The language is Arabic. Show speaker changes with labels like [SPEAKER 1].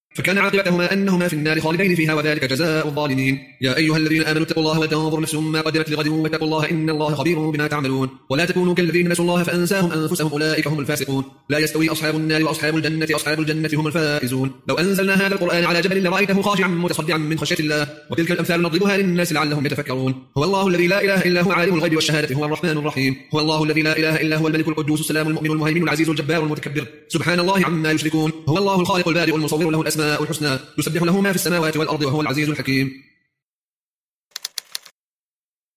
[SPEAKER 1] فكان عاقبتهما أنهما في النار خالدين فيها وذلك جزاء الظالمين. يا أيها الذين آمنوا اتقوا الله ولتنظر نفس ما قدمت لغد واتقوا الله إن الله خبير بما تعملون. ولا تكونوا كالذين نسوا الله فأنساهم أنفسهم أولئك هم الفاسقون. لا يستوي أصحاب النار وأصحاب الجنة هم الفائزون. لو أنزلنا هذا القرآن على جبل لرأيته خاشعا متصدعا من خشية الله. وتلك الأمثال نضربها للناس لعلهم يتفكرون. هو الله الذي لا إله إلا هو عالم الغيب والشهادة هو الرحمن الرحيم. هو الله الذي لا إله إلا هو الملك القدوس السلام المؤمن المهيمن العزيز الجبار المتكبر سبحان الله عما يشركون. هو الله الخالق البارئ المصور له الأسماء الحسنى يسبح له ما في السماوات والأرض وهو العزيز الحكيم.